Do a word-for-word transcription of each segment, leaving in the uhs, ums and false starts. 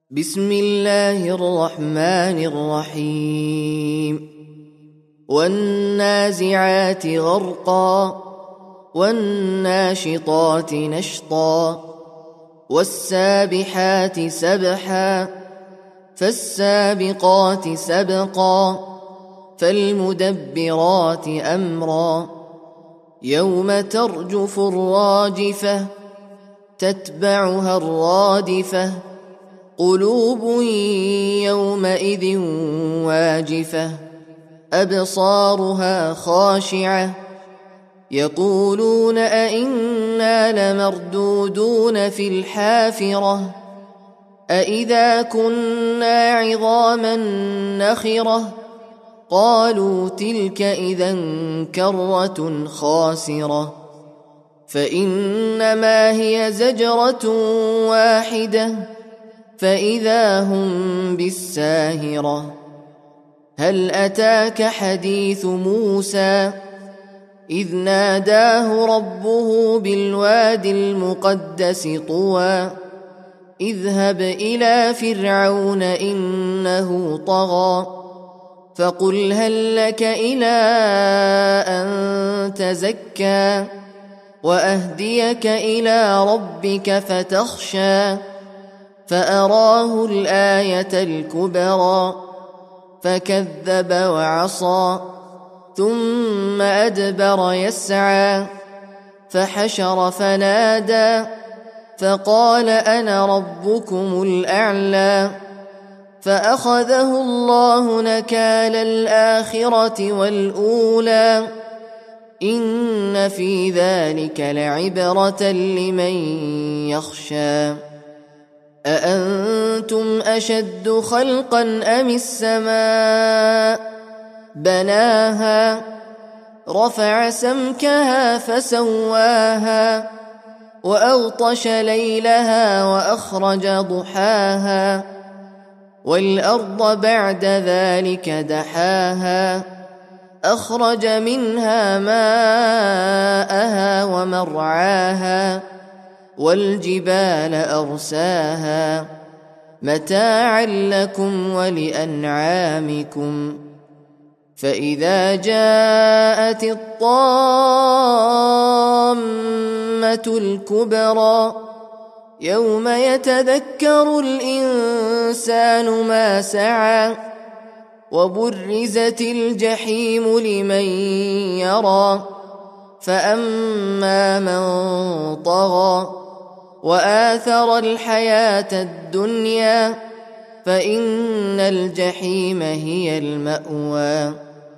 بسم الله الرحمن الرحيم والنازعات غرقا والناشطات نشطا والسابحات سبحا فالسابقات سبقا فالمدبرات أمرا يوم ترجف الراجفة تتبعها الرادفة قلوب يومئذ واجفة أبصارها خاشعة يقولون أئنا لمردودون في الحافرة أئذا كنا عظاما نخرة قالوا تلك إذا كرة خاسرة فإنما هي زجرة واحدة فإذا هم بالساهرة هل أتاك حديث موسى إذ ناداه ربه بالواد المقدس طوى اذهب إلى فرعون إنه طغى فقل هل لك إلى أن تزكى وأهديك إلى ربك فتخشى فأراه الآية الكبرى فكذب وعصى ثم أدبر يسعى فحشر فنادى فقال أنا ربكم الأعلى فأخذه الله نكال الآخرة والأولى إن في ذلك لعبرة لمن يخشى أأنتم أشد خلقا أم السماء بناها رفع سمكها فسواها وأغطش ليلها وأخرج ضحاها والأرض بعد ذلك دحاها أخرج منها ماءها ومرعاها والجبال أرساها متاعا لكم ولأنعامكم فإذا جاءت الطامة الكبرى يوم يتذكر الإنسان ما سعى وبرزت الجحيم لمن يرى فأما من طغى وآثر الحياة الدنيا فإن الجحيم هي المأوى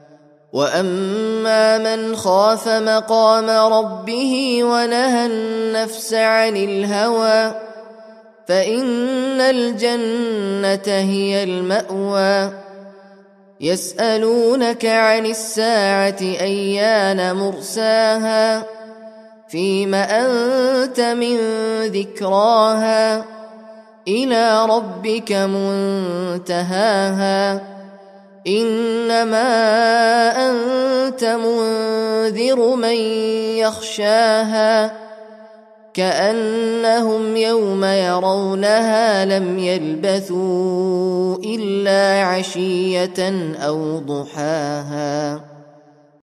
وأما من خاف مقام ربه ونهى النفس عن الهوى فإن الجنة هي المأوى يسألونك عن الساعة أيان مرساها فيم أنت من ذكراها إلى ربك منتهاها إنما أنت منذر من يخشاها كأنهم يوم يرونها لم يلبثوا إلا عشية أو ضحاها.